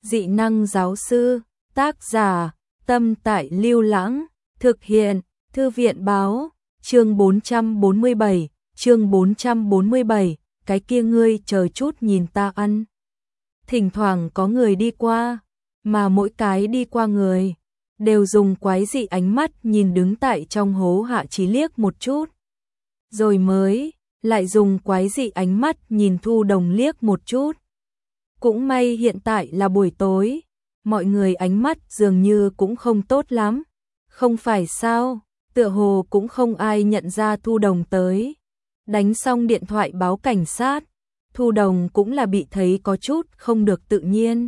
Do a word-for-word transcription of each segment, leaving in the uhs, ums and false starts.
Dị năng giáo sư, tác giả, Tâm Tại Lưu Lãng, thực hiện, Thư viện báo, chương bốn trăm bốn mươi bảy, chương bốn trăm bốn mươi bảy, cái kia ngươi chờ chút nhìn ta ăn. Thỉnh thoảng có người đi qua, mà mỗi cái đi qua người, đều dùng quái dị ánh mắt nhìn đứng tại trong hố Hạ Chí liếc một chút. Rồi mới, lại dùng quái dị ánh mắt nhìn Thu Đồng liếc một chút. Cũng may hiện tại là buổi tối, mọi người ánh mắt dường như cũng không tốt lắm. Không phải sao, tựa hồ cũng không ai nhận ra Thu Đồng tới. Đánh xong điện thoại báo cảnh sát, Thu Đồng cũng là bị thấy có chút không được tự nhiên.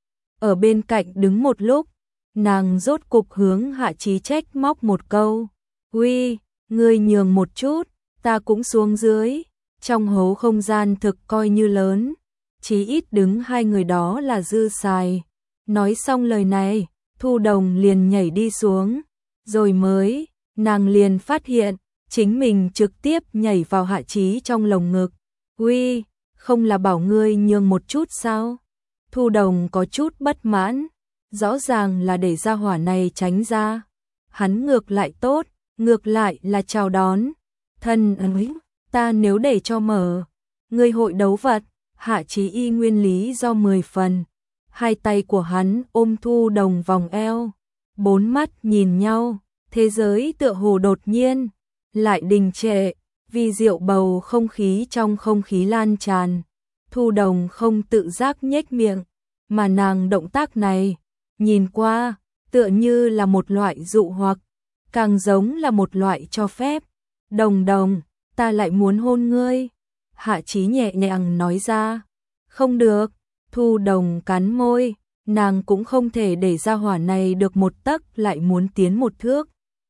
Ở bên cạnh đứng một lúc, nàng rốt cục hướng Hạ Chí trách móc một câu. Uy, ngươi nhường một chút, ta cũng xuống dưới. Trong hố không gian thực coi như lớn, chí ít đứng hai người đó là dư xài. Nói xong lời này, Thu Đồng liền nhảy đi xuống. Rồi mới, nàng liền phát hiện, chính mình trực tiếp nhảy vào Hạ Chí trong lồng ngực. Uy, không là bảo ngươi nhường một chút sao? Thu Đồng có chút bất mãn, rõ ràng là để gia hỏa này tránh ra. Hắn ngược lại tốt, ngược lại là chào đón. Thân ơi, ta nếu để cho mở, ngươi hội đấu vật. Hạ Chí y nguyên lý do mười phần. Hai tay của hắn ôm Thu Đồng vòng eo, bốn mắt nhìn nhau, thế giới tựa hồ đột nhiên lại đình trệ, vì diệu bầu không khí trong không khí lan tràn. Thu Đồng không tự giác nhếch miệng, mà nàng động tác này, nhìn qua, tựa như là một loại dụ hoặc, càng giống là một loại cho phép. Đồng Đồng, ta lại muốn hôn ngươi. Hạ Chí nhẹ nhàng nói ra. Không được. Thu Đồng cắn môi, nàng cũng không thể để gia hỏa này được một tấc lại muốn tiến một thước.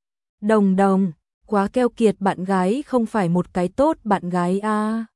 Đồng Đồng, quá keo kiệt, bạn gái không phải một cái tốt bạn gái a. À.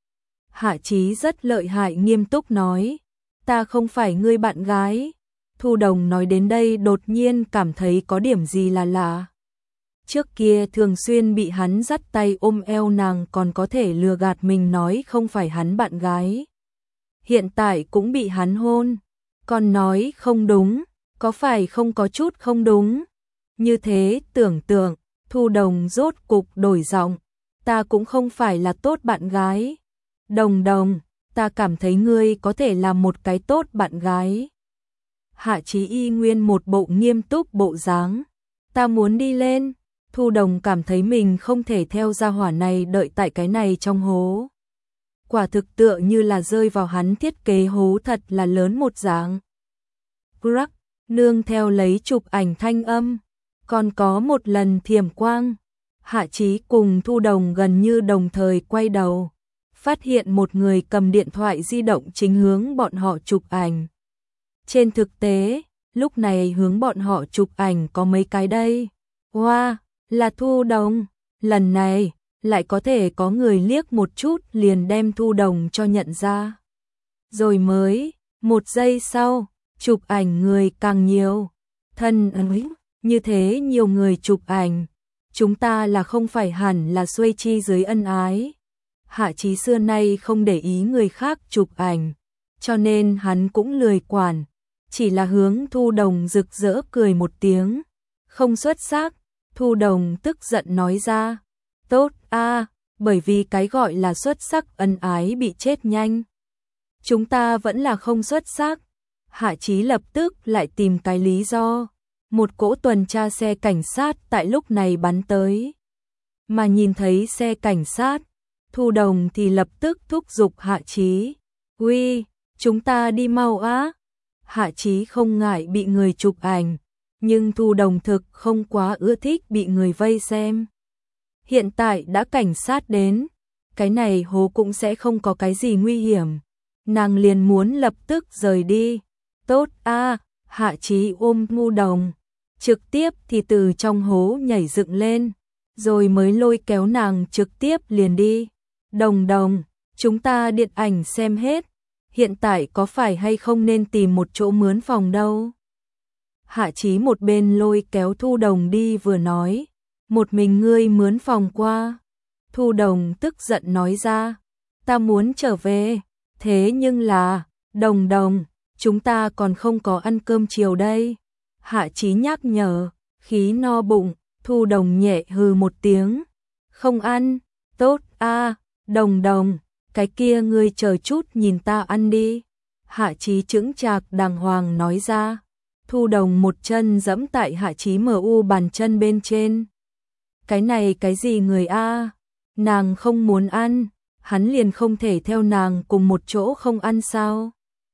Hạ Chí rất lợi hại nghiêm túc nói, ta không phải ngươi bạn gái. Thu Đồng nói đến đây đột nhiên cảm thấy có điểm gì là lạ. Trước kia thường xuyên bị hắn dắt tay ôm eo nàng còn có thể lừa gạt mình nói không phải hắn bạn gái. Hiện tại cũng bị hắn hôn, còn nói không đúng, có phải không có chút không đúng. Như thế tưởng tượng, Thu Đồng rốt cục đổi giọng, ta cũng không phải là tốt bạn gái. Đồng Đồng, ta cảm thấy ngươi có thể làm một cái tốt bạn gái. Hạ Chí y nguyên một bộ nghiêm túc bộ dáng, ta muốn đi lên. Thu Đồng cảm thấy mình không thể theo gia hỏa này đợi tại cái này trong hố. Quả thực tựa như là rơi vào hắn thiết kế hố thật là lớn một dạng. Crack, nương theo lấy chụp ảnh thanh âm, còn có một lần thiểm quang. Hạ Chí cùng Thu Đồng gần như đồng thời quay đầu, phát hiện một người cầm điện thoại di động chính hướng bọn họ chụp ảnh. Trên thực tế, lúc này hướng bọn họ chụp ảnh có mấy cái đây. Wow, là Thu Đồng, lần này lại có thể có người liếc một chút liền đem Thu Đồng cho nhận ra. Rồi mới, một giây sau, chụp ảnh người càng nhiều. Thân ơi, như thế nhiều người chụp ảnh, chúng ta là không phải hẳn là xuôi chi dưới ân ái. Hạ Chí xưa nay không để ý người khác chụp ảnh, cho nên hắn cũng lười quản, chỉ là hướng Thu Đồng rực rỡ cười một tiếng. Không xuất sắc. Thu Đồng tức giận nói ra. Tốt a, à, bởi vì cái gọi là xuất sắc ân ái bị chết nhanh. Chúng ta vẫn là không xuất sắc. Hạ Chí lập tức lại tìm cái lý do. Một cỗ tuần tra xe cảnh sát tại lúc này bắn tới. Mà nhìn thấy xe cảnh sát, Thu Đồng thì lập tức thúc giục Hạ Chí. Uy, chúng ta đi mau á. Hạ Chí không ngại bị người chụp ảnh, nhưng Thu Đồng thực không quá ưa thích bị người vây xem. Hiện tại đã cảnh sát đến, cái này hố cũng sẽ không có cái gì nguy hiểm. Nàng liền muốn lập tức rời đi. Tốt a, à, Hạ Chí ôm Thu Đồng, trực tiếp thì từ trong hố nhảy dựng lên, rồi mới lôi kéo nàng trực tiếp liền đi. Đồng Đồng, chúng ta điện ảnh xem hết, hiện tại có phải hay không nên tìm một chỗ mướn phòng đâu? Hạ Chí một bên lôi kéo Thu Đồng đi vừa nói, một mình ngươi mướn phòng qua. Thu Đồng tức giận nói ra, ta muốn trở về, thế nhưng là, Đồng Đồng, chúng ta còn không có ăn cơm chiều đây. Hạ Chí nhắc nhở, khí no bụng, Thu Đồng nhẹ hừ một tiếng. Không ăn, tốt a, Đồng Đồng, cái kia ngươi chờ chút nhìn ta ăn đi. Hạ Chí chững chạc đàng hoàng nói ra. Thu Đồng một chân giẫm tại Hạ Chí mờ u bàn chân bên trên. Cái này cái gì người a? Nàng không muốn ăn, hắn liền không thể theo nàng cùng một chỗ không ăn sao?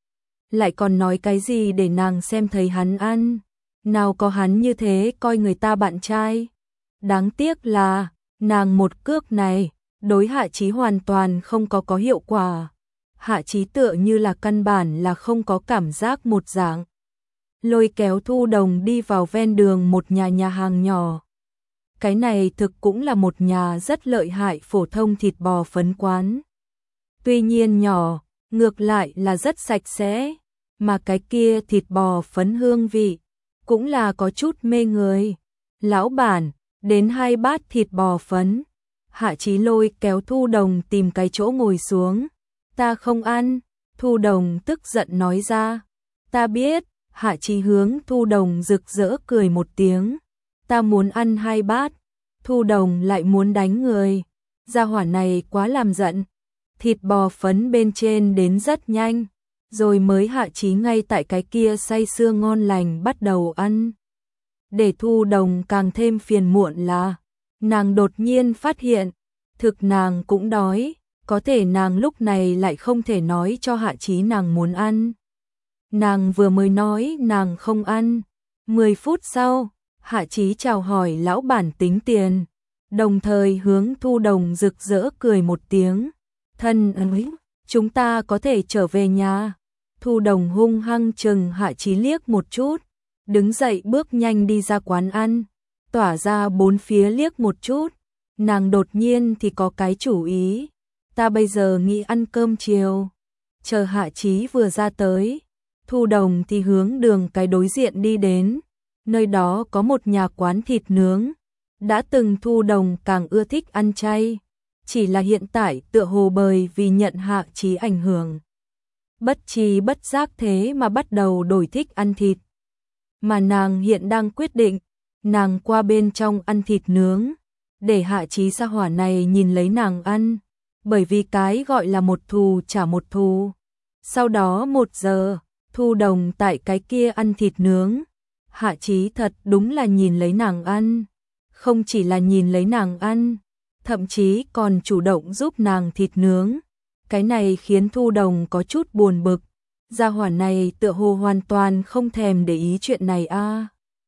Lại còn nói cái gì để nàng xem thấy hắn ăn? Nào có hắn như thế coi người ta bạn trai? Đáng tiếc là, nàng một cước này, đối Hạ Chí hoàn toàn không có có hiệu quả. Hạ Chí tựa như là căn bản là không có cảm giác một dạng. Lôi kéo Thu Đồng đi vào ven đường một nhà nhà hàng nhỏ. Cái này thực cũng là một nhà rất lợi hại phổ thông thịt bò phấn quán. Tuy nhiên nhỏ, ngược lại là rất sạch sẽ, mà cái kia thịt bò phấn hương vị, cũng là có chút mê người. Lão bản, đến hai bát thịt bò phấn. Hạ Chí lôi kéo Thu Đồng tìm cái chỗ ngồi xuống. Ta không ăn, Thu Đồng tức giận nói ra. Ta biết, Hạ Chí hướng Thu Đồng rực rỡ cười một tiếng. Ta muốn ăn hai bát. Thu Đồng lại muốn đánh người. Gia hỏa này quá làm giận. Thịt bò phấn bên trên đến rất nhanh, rồi mới Hạ Chí ngay tại cái kia say sưa ngon lành bắt đầu ăn. Để Thu Đồng càng thêm phiền muộn là, nàng đột nhiên phát hiện, thực nàng cũng đói, có thể nàng lúc này lại không thể nói cho Hạ Chí nàng muốn ăn. Nàng vừa mới nói nàng không ăn, mười phút sau, Hạ Chí chào hỏi lão bản tính tiền, đồng thời hướng Thu Đồng rực rỡ cười một tiếng. Thân ơi, chúng ta có thể trở về nhà. Thu Đồng hung hăng chừng Hạ Chí liếc một chút, đứng dậy bước nhanh đi ra quán ăn, tỏa ra bốn phía liếc một chút. Nàng đột nhiên thì có cái chủ ý, ta bây giờ nghĩ ăn cơm chiều. Chờ Hạ Chí vừa ra tới, Thu Đồng thì hướng đường cái đối diện đi đến, nơi đó có một nhà quán thịt nướng. Đã từng Thu Đồng càng ưa thích ăn chay, chỉ là hiện tại tựa hồ bởi vì nhận Hạ Chí ảnh hưởng, bất tri bất giác thế mà bắt đầu đổi thích ăn thịt. Mà nàng hiện đang quyết định, nàng qua bên trong ăn thịt nướng, để Hạ Chí gia hỏa này nhìn lấy nàng ăn, bởi vì cái gọi là một thù trả một thù. Sau đó một giờ, Thu Đồng tại cái kia ăn thịt nướng, Hạ Chí thật đúng là nhìn lấy nàng ăn, không chỉ là nhìn lấy nàng ăn, thậm chí còn chủ động giúp nàng thịt nướng. Cái này khiến Thu Đồng có chút buồn bực, gia hỏa này tựa hồ hoàn toàn không thèm để ý chuyện này a. À.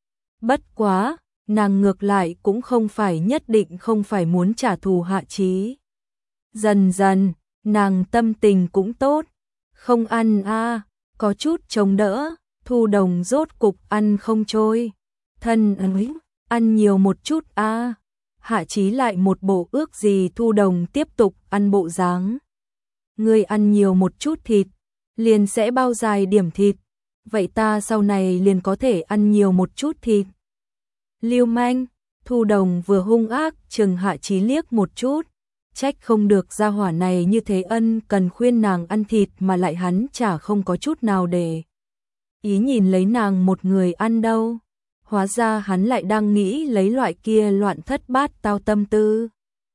Bất quá, nàng ngược lại cũng không phải nhất định không phải muốn trả thù Hạ Chí. Dần dần, nàng tâm tình cũng tốt, không ăn a, à, có chút chống đỡ, Thu Đồng rốt cục ăn không trôi. Thân ơi, ăn nhiều một chút a. À. Hạ Chí lại một bộ ước gì Thu Đồng tiếp tục ăn bộ dáng. Ngươi ăn nhiều một chút thịt, liền sẽ bao dài điểm thịt, vậy ta sau này liền có thể ăn nhiều một chút thịt. Lưu manh, Thu Đồng vừa hung ác chừng Hạ Chí liếc một chút, trách không được gia hỏa này như thế ân cần khuyên nàng ăn thịt mà lại hắn chả không có chút nào để ý nhìn lấy nàng một người ăn đâu. Hóa ra hắn lại đang nghĩ lấy loại kia loạn thất bát tao tâm tư.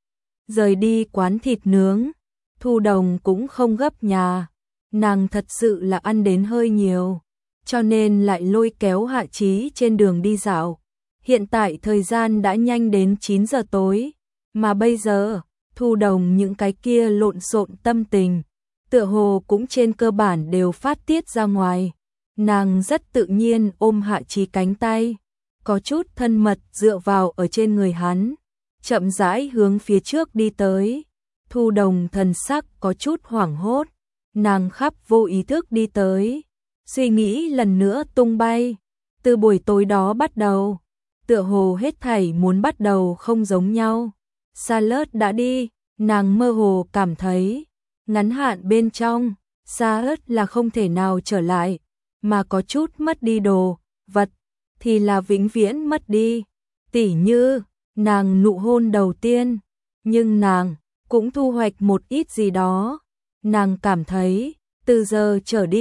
Rời đi quán thịt nướng, Thu Đồng cũng không gấp nhà, nàng thật sự là ăn đến hơi nhiều, cho nên lại lôi kéo Hạ Chí trên đường đi dạo. Hiện tại thời gian đã nhanh đến chín giờ tối, mà bây giờ, Thu Đồng những cái kia lộn xộn tâm tình, tựa hồ cũng trên cơ bản đều phát tiết ra ngoài. Nàng rất tự nhiên ôm Hạ Chí cánh tay, có chút thân mật dựa vào ở trên người hắn, chậm rãi hướng phía trước đi tới. Thu Đồng thần sắc có chút hoảng hốt, nàng khắp vô ý thức đi tới, suy nghĩ lần nữa tung bay. Từ buổi tối đó bắt đầu, tựa hồ hết thảy muốn bắt đầu không giống nhau. Salad đã đi, nàng mơ hồ cảm thấy, ngắn hạn bên trong, Salad là không thể nào trở lại, mà có chút mất đi đồ vật thì là vĩnh viễn mất đi. Tỉ như, nàng nụ hôn đầu tiên, nhưng nàng cũng thu hoạch một ít gì đó. Nàng cảm thấy, từ giờ trở đi,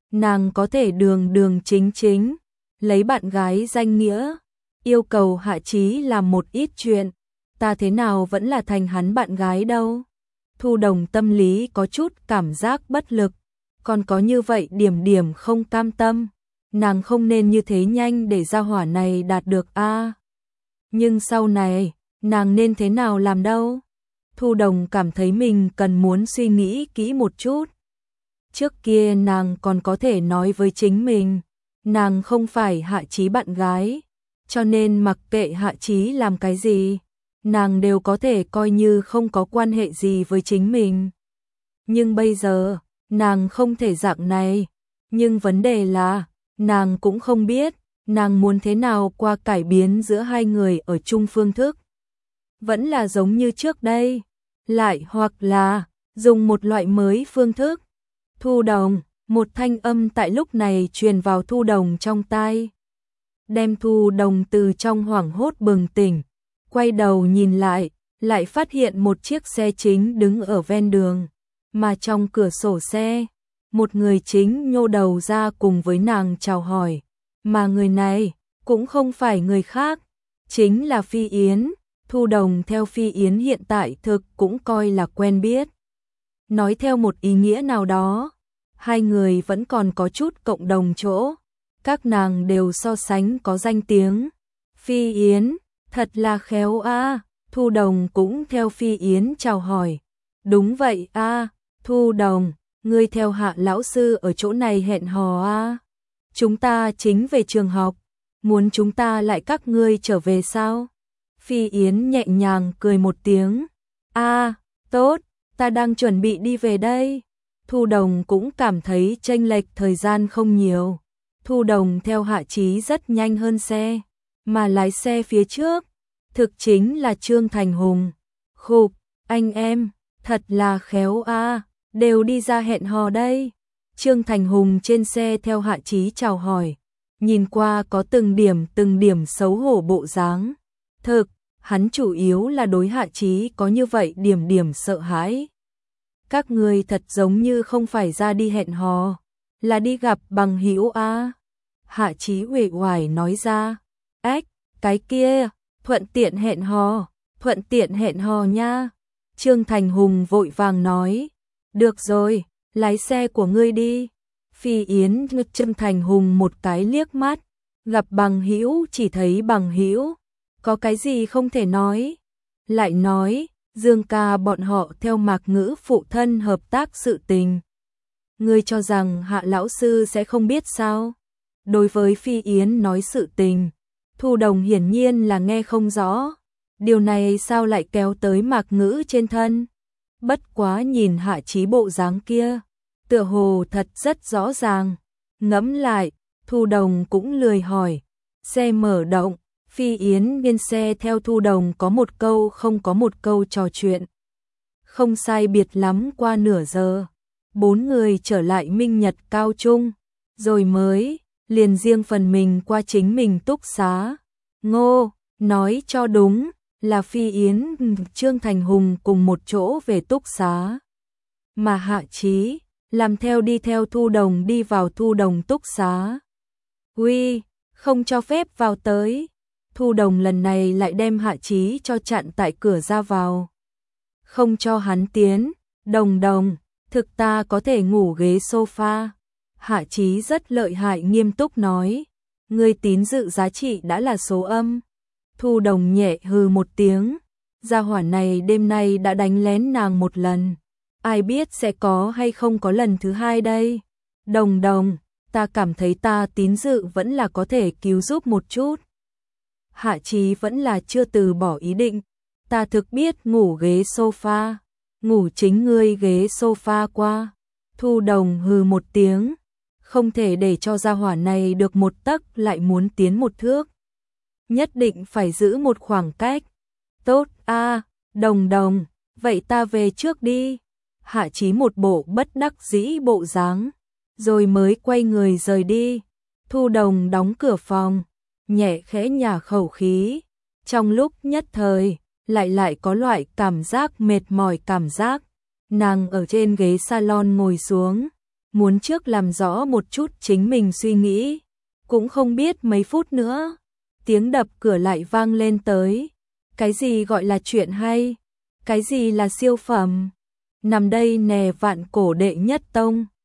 nàng có thể đường đường chính chính, lấy bạn gái danh nghĩa, yêu cầu Hạ Chí làm một ít chuyện, ta thế nào vẫn là thành hắn bạn gái đâu. Thu Đồng tâm lý có chút cảm giác bất lực, còn có như vậy điểm điểm không cam tâm, nàng không nên như thế nhanh để gia hỏa này đạt được a. À. Nhưng sau này, nàng nên thế nào làm đâu? Thu Đồng cảm thấy mình cần muốn suy nghĩ kỹ một chút. Trước kia nàng còn có thể nói với chính mình, nàng không phải Hạ Chí bạn gái, cho nên mặc kệ Hạ Chí làm cái gì, nàng đều có thể coi như không có quan hệ gì với chính mình. Nhưng bây giờ, nàng không thể dạng này, nhưng vấn đề là, nàng cũng không biết, nàng muốn thế nào qua cải biến giữa hai người ở chung phương thức. Vẫn là giống như trước đây, lại hoặc là dùng một loại mới phương thức. Thu Đồng, một thanh âm tại lúc này truyền vào Thu Đồng trong tai. Đem Thu Đồng từ trong hoảng hốt bừng tỉnh, quay đầu nhìn lại, lại phát hiện một chiếc xe chính đứng ở ven đường, mà trong cửa sổ xe, một người chính nhô đầu ra cùng với nàng chào hỏi, mà người này cũng không phải người khác, chính là Phi Yến. Thu Đồng theo Phi Yến hiện tại thực cũng coi là quen biết. Nói theo một ý nghĩa nào đó, hai người vẫn còn có chút cộng đồng chỗ, các nàng đều so sánh có danh tiếng. Phi Yến, thật là khéo a. À. Thu Đồng cũng theo Phi Yến chào hỏi. Đúng vậy a, à. Thu Đồng, ngươi theo Hạ lão sư ở chỗ này hẹn hò a. À. Chúng ta chính về trường học, muốn chúng ta lại các ngươi trở về sao? Phi Yến nhẹ nhàng cười một tiếng. A, à, tốt, ta đang chuẩn bị đi về đây. Thu Đồng cũng cảm thấy chênh lệch thời gian không nhiều. Thu Đồng theo Hạ Chí rất nhanh hơn xe, mà lái xe phía trước, thực chính là Trương Thành Hùng. Khục, anh em, thật là khéo a, à, đều đi ra hẹn hò đây. Trương Thành Hùng trên xe theo Hạ Chí chào hỏi, nhìn qua có từng điểm từng điểm xấu hổ bộ dáng. Thực, hắn chủ yếu là đối Hạ Chí có như vậy điểm điểm sợ hãi. Các người thật giống như không phải ra đi hẹn hò, là đi gặp bằng hữu a. À. Hạ Chí uể oải nói ra. Ếch, cái kia, thuận tiện hẹn hò, thuận tiện hẹn hò nha. Trương Thành Hùng vội vàng nói. Được rồi, lái xe của ngươi đi. Phi Yến ngực Trương Thành Hùng một cái liếc mắt, gặp bằng hữu chỉ thấy bằng hữu, có cái gì không thể nói. Lại nói, Dương ca bọn họ theo Mạc Ngữ phụ thân hợp tác sự tình. Ngươi cho rằng Hạ lão sư sẽ không biết sao? Đối với Phi Yến nói sự tình, Thu Đồng hiển nhiên là nghe không rõ. Điều này sao lại kéo tới Mạc Ngữ trên thân? Bất quá nhìn Hạ Chí bộ dáng kia, tựa hồ thật rất rõ ràng. Ngẫm lại, Thu Đồng cũng lười hỏi. Xe mở động, Phi Yến bên xe theo Thu Đồng có một câu không có một câu trò chuyện. Không sai biệt lắm qua nửa giờ, bốn người trở lại Minh Nhật Cao Trung, rồi mới liền riêng phần mình qua chính mình túc xá. Ngô, nói cho đúng, là Phi Yến, Trương Thành Hùng cùng một chỗ về túc xá. Mà Hạ Chí, làm theo đi theo Thu Đồng đi vào Thu Đồng túc xá. Uy, không cho phép vào tới. Thu Đồng lần này lại đem Hạ Chí cho chặn tại cửa ra vào. Không cho hắn tiến. Đồng Đồng, thực ta có thể ngủ ghế sofa. Hạ Chí rất lợi hại nghiêm túc nói. Ngươi tín dự giá trị đã là số âm. Thu Đồng nhẹ hừ một tiếng. Gia hỏa này đêm nay đã đánh lén nàng một lần. Ai biết sẽ có hay không có lần thứ hai đây. Đồng Đồng, ta cảm thấy ta tín dự vẫn là có thể cứu giúp một chút. Hạ Chí vẫn là chưa từ bỏ ý định. Ta thực biết ngủ ghế sofa. Ngủ chính ngươi ghế sofa qua. Thu Đồng hừ một tiếng. Không thể để cho gia hỏa này được một tấc lại muốn tiến một thước. Nhất định phải giữ một khoảng cách. Tốt a, à, Đồng Đồng, vậy ta về trước đi. Hạ Chí một bộ bất đắc dĩ bộ dáng, rồi mới quay người rời đi. Thu Đồng đóng cửa phòng, nhẹ khẽ nhả khẩu khí. Trong lúc nhất thời, lại lại có loại cảm giác mệt mỏi cảm giác. Nàng ở trên ghế salon ngồi xuống, muốn trước làm rõ một chút chính mình suy nghĩ. Cũng không biết mấy phút nữa, tiếng đập cửa lại vang lên tới. Cái gì gọi là chuyện hay? Cái gì là siêu phẩm? Nằm đây nè, Vạn Cổ đệ nhất tông.